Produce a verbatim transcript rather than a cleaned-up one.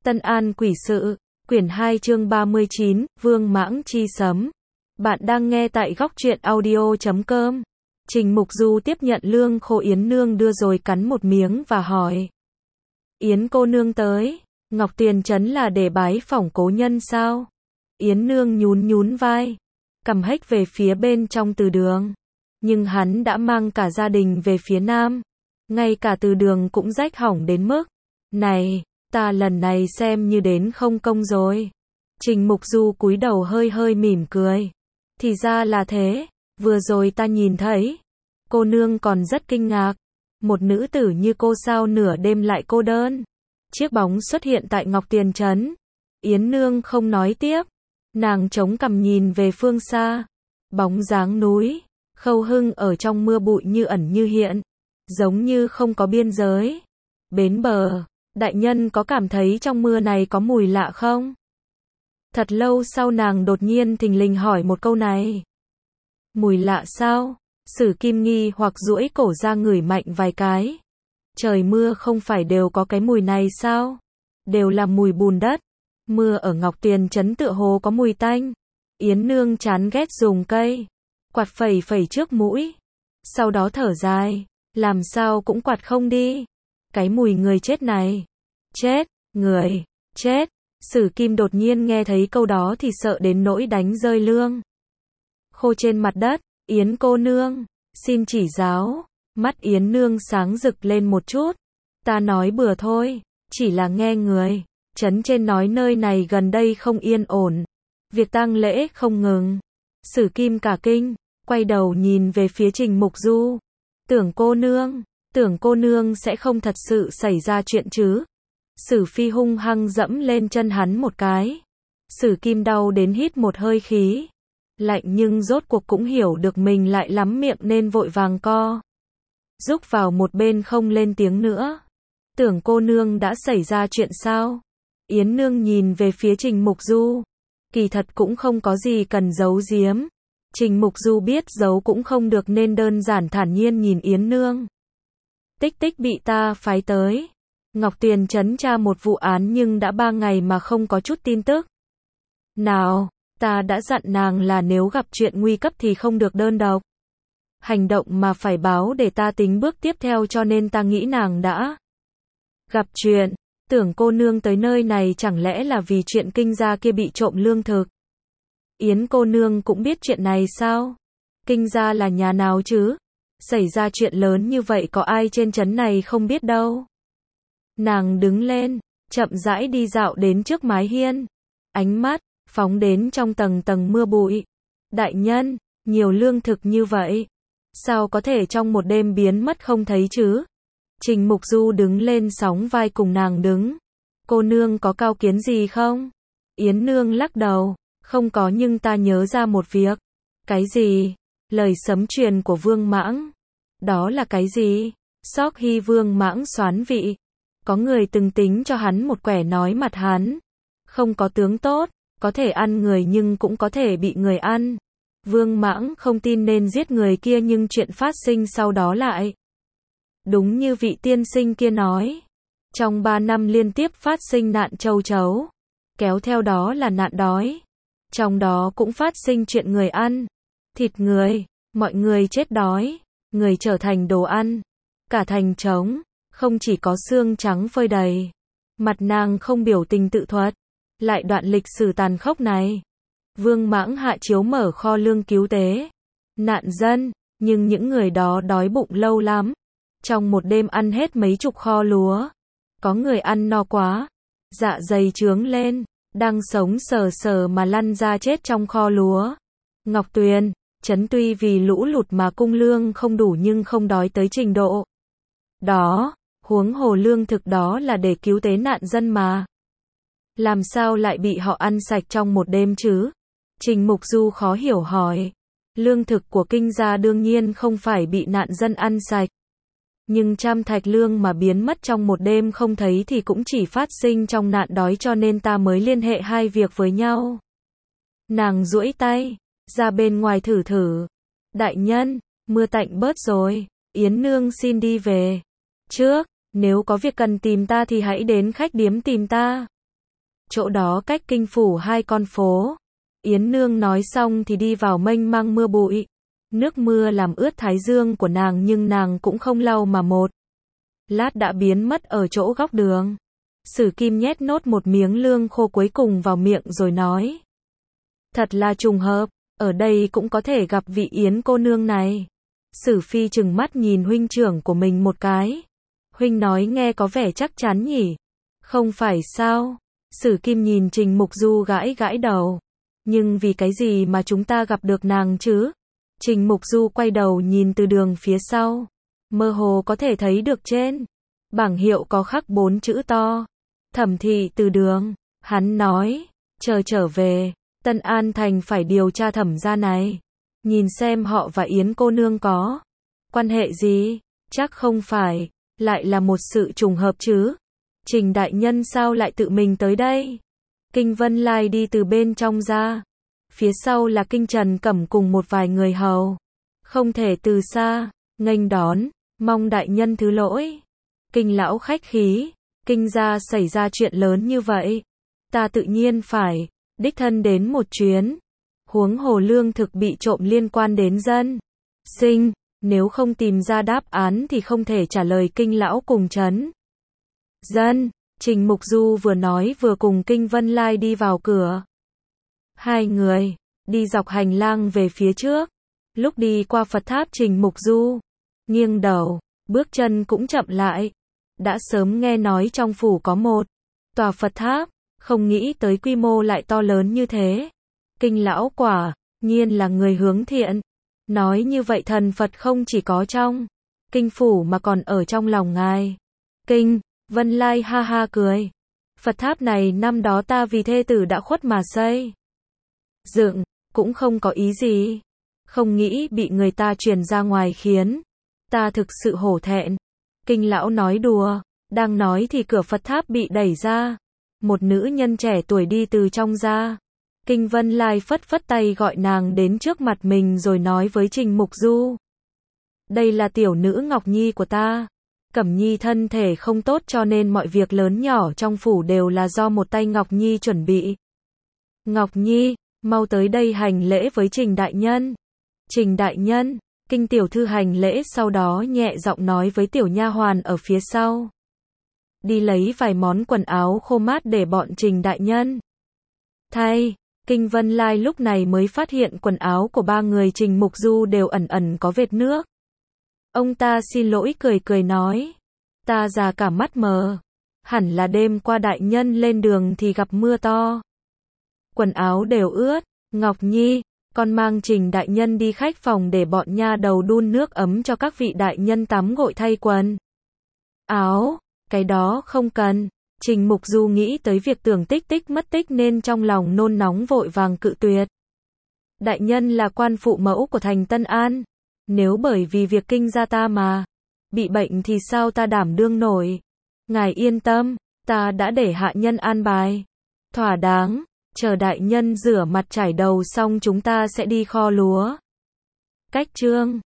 Tân An Quỷ Sự, quyển hai chương ba mươi chín, Vương Mãng Chi Sấm. Bạn đang nghe tại góc truyện audio chấm com. Trình Mục Du tiếp nhận lương khô Yến Nương đưa rồi cắn một miếng và hỏi. Yến cô nương tới, Ngọc Tuyền Trấn là để bái phỏng cố nhân sao? Yến Nương nhún nhún vai, cầm hếch về phía bên trong từ đường. Nhưng hắn đã mang cả gia đình về phía nam. Ngay cả từ đường cũng rách hỏng đến mức. Này, ta lần này xem như đến không công rồi. Trình Mục Du cúi đầu hơi hơi mỉm cười. Thì ra là thế, vừa rồi ta nhìn thấy. Cô nương còn rất kinh ngạc. Một nữ tử như cô sao nửa đêm lại cô đơn. Chiếc bóng xuất hiện tại Ngọc Tuyền Trấn. Yến Nương không nói tiếp. Nàng chống cằm nhìn về phương xa. Bóng dáng núi, Khâu Hưng ở trong mưa bụi như ẩn như hiện. Giống như không có biên giới. Bến bờ, đại nhân có cảm thấy trong mưa này có mùi lạ không? Thật lâu sau nàng đột nhiên thình lình hỏi một câu này. Mùi lạ sao? Sử Kim nghi hoặc duỗi cổ ra ngửi mạnh vài cái. Trời mưa không phải đều có cái mùi này sao? Đều là mùi bùn đất. Mưa ở Ngọc Tuyền Trấn tựa hồ có mùi tanh. Yến Nương chán ghét dùng cây quạt phẩy phẩy trước mũi. Sau đó thở dài, làm sao cũng quạt không đi. Cái mùi người chết này. Chết, người, chết. Sử Kim đột nhiên nghe thấy câu đó thì sợ đến nỗi đánh rơi lương khô trên mặt đất. Yến cô nương, xin chỉ giáo. Mắt Yến Nương sáng rực lên một chút. Ta nói bừa thôi, chỉ là nghe người trấn trên nói nơi này gần đây không yên ổn. Việc tang lễ không ngừng. Sử Kim cả kinh, quay đầu nhìn về phía Trình Mục Du. Tưởng cô nương, tưởng cô nương sẽ không thật sự xảy ra chuyện chứ. Sử Phi hung hăng dẫm lên chân hắn một cái. Sử Kim đau đến hít một hơi khí lạnh nhưng rốt cuộc cũng hiểu được mình lại lắm miệng nên vội vàng co rúc vào một bên không lên tiếng nữa. Tưởng cô nương đã xảy ra chuyện sao? Yến Nương nhìn về phía Trình Mục Du. Kỳ thật cũng không có gì cần giấu giếm. Trình Mục Du biết giấu cũng không được nên đơn giản thản nhiên nhìn Yến Nương. Tích tích bị ta phái tới Ngọc Tuyền Trấn tra một vụ án nhưng đã ba ngày mà không có chút tin tức. Nào, ta đã dặn nàng là nếu gặp chuyện nguy cấp thì không được đơn độc hành động mà phải báo để ta tính bước tiếp theo, cho nên ta nghĩ nàng đã gặp chuyện. Tưởng cô nương tới nơi này chẳng lẽ là vì chuyện Kinh gia kia bị trộm lương thực? Yến cô nương cũng biết chuyện này sao? Kinh gia là nhà nào chứ? Xảy ra chuyện lớn như vậy có ai trên trấn này không biết đâu. Nàng đứng lên, chậm rãi đi dạo đến trước mái hiên. Ánh mắt phóng đến trong tầng tầng mưa bụi. Đại nhân, nhiều lương thực như vậy, sao có thể trong một đêm biến mất không thấy chứ? Trình Mục Du đứng lên sóng vai cùng nàng đứng. Cô nương có cao kiến gì không? Yến Nương lắc đầu. Không có, nhưng ta nhớ ra một việc. Cái gì? Lời sấm truyền của Vương Mãng. Đó là cái gì? Sóc Hy Vương Mãng soán vị. Có người từng tính cho hắn một quẻ nói mặt hắn không có tướng tốt, có thể ăn người nhưng cũng có thể bị người ăn. Vương Mãng không tin nên giết người kia, nhưng chuyện phát sinh sau đó lại đúng như vị tiên sinh kia nói. Trong ba năm liên tiếp phát sinh nạn châu chấu, kéo theo đó là nạn đói. Trong đó cũng phát sinh chuyện người ăn thịt người, mọi người chết đói, người trở thành đồ ăn. Cả thành trống, không chỉ có xương trắng phơi đầy. Mặt nàng không biểu tình tự thuật lại đoạn lịch sử tàn khốc này. Vương Mãng hạ chiếu mở kho lương cứu tế nạn dân, nhưng những người đó đói bụng lâu lắm. Trong một đêm ăn hết mấy chục kho lúa. Có người ăn no quá, dạ dày trướng lên, đang sống sờ sờ mà lăn ra chết trong kho lúa. Ngọc Tuyền Trấn tuy vì lũ lụt mà cung lương không đủ nhưng không đói tới trình độ đó. Huống hồ lương thực đó là để cứu tế nạn dân mà. Làm sao lại bị họ ăn sạch trong một đêm chứ? Trình Mục Du khó hiểu hỏi. Lương thực của Kinh gia đương nhiên không phải bị nạn dân ăn sạch. Nhưng trăm thạch lương mà biến mất trong một đêm không thấy thì cũng chỉ phát sinh trong nạn đói, cho nên ta mới liên hệ hai việc với nhau. Nàng duỗi tay ra bên ngoài thử thử. Đại nhân, mưa tạnh bớt rồi, Yến Nương xin đi về trước. Nếu có việc cần tìm ta thì hãy đến khách điếm tìm ta. chỗ đó cách kinh phủ hai con phố. Yến Nương nói xong thì đi vào mênh mang mưa bụi. Nước mưa làm ướt thái dương của nàng nhưng nàng cũng không lau mà một lát đã biến mất ở chỗ góc đường. Sử Kim nhét nốt một miếng lương khô cuối cùng vào miệng rồi nói. Thật là trùng hợp, ở đây cũng có thể gặp vị Yến cô nương này. Sử Phi trừng mắt nhìn huynh trưởng của mình một cái. Huynh nói nghe có vẻ chắc chắn nhỉ? Không phải sao? Sử Kim nhìn Trình Mục Du gãi gãi đầu. Nhưng vì cái gì mà chúng ta gặp được nàng chứ? Trình Mục Du quay đầu nhìn từ đường phía sau. Mơ hồ có thể thấy được trên bảng hiệu có khắc bốn chữ to. Thẩm thị từ đường. Hắn nói, chờ trở về, Tân An Thành phải điều tra thẩm gia này. Nhìn xem họ và Yến cô nương có quan hệ gì? Chắc không phải, lại là một sự trùng hợp chứ. Trình đại nhân sao lại tự mình tới đây? Kinh Vân Lai đi từ bên trong ra. Phía sau là Kinh Trần Cẩm cùng một vài người hầu. Không thể từ xa, nghênh đón, mong đại nhân thứ lỗi. Kinh lão khách khí, Kinh gia xảy ra chuyện lớn như vậy. Ta tự nhiên phải, đích thân đến một chuyến. Huống hồ lương thực bị trộm liên quan đến dân sinh, nếu không tìm ra đáp án thì không thể trả lời Kinh lão cùng trấn dân. Trình Mục Du vừa nói vừa cùng Kinh Vân Lai đi vào cửa. Hai người đi dọc hành lang về phía trước. Lúc đi qua Phật tháp, Trình Mục Du nghiêng đầu, bước chân cũng chậm lại. Đã sớm nghe nói trong phủ có một tòa Phật tháp, không nghĩ tới quy mô lại to lớn như thế. Kinh lão quả nhiên là người hướng thiện. Nói như vậy thần Phật không chỉ có trong kinh phủ mà còn ở trong lòng ngài. Kinh Vân Lai ha ha cười. Phật tháp này năm đó ta vì thê tử đã khuất mà xây dựng, cũng không có ý gì. Không nghĩ bị người ta truyền ra ngoài khiến ta thực sự hổ thẹn. Kinh lão nói đùa, đang nói thì cửa Phật tháp bị đẩy ra. Một nữ nhân trẻ tuổi đi từ trong ra. Kinh Vân Lai phất phất tay gọi nàng đến trước mặt mình rồi nói với Trình Mục Du. Đây là tiểu nữ Ngọc Nhi của ta. Cẩm Nhi thân thể không tốt cho nên mọi việc lớn nhỏ trong phủ đều là do một tay Ngọc Nhi chuẩn bị. Ngọc Nhi, mau tới đây hành lễ với Trình đại nhân. Trình đại nhân, Kinh tiểu thư hành lễ, sau đó nhẹ giọng nói với tiểu nha hoàn ở phía sau. Đi lấy vài món quần áo khô mát để bọn Trình đại nhân thay. Kinh Vân Lai lúc này mới phát hiện quần áo của ba người Trình Mục Du đều ẩn ẩn có vệt nước. Ông ta xin lỗi cười cười nói. Ta già cả mắt mờ. Hẳn là đêm qua đại nhân lên đường thì gặp mưa to. Quần áo đều ướt. Ngọc Nhi, con mang Trình đại nhân đi khách phòng để bọn nha đầu đun nước ấm cho các vị đại nhân tắm gội thay quần áo. Cái đó không cần. Trình Mục Du nghĩ tới việc Tưởng Tích Tích mất tích nên trong lòng nôn nóng vội vàng cự tuyệt. Đại nhân là quan phụ mẫu của thành Tân An. Nếu bởi vì việc Kinh gia ta mà bị bệnh thì sao ta đảm đương nổi. Ngài yên tâm, ta đã để hạ nhân an bài thỏa đáng. Chờ đại nhân rửa mặt trải đầu xong chúng ta sẽ đi kho lúa. Cách chương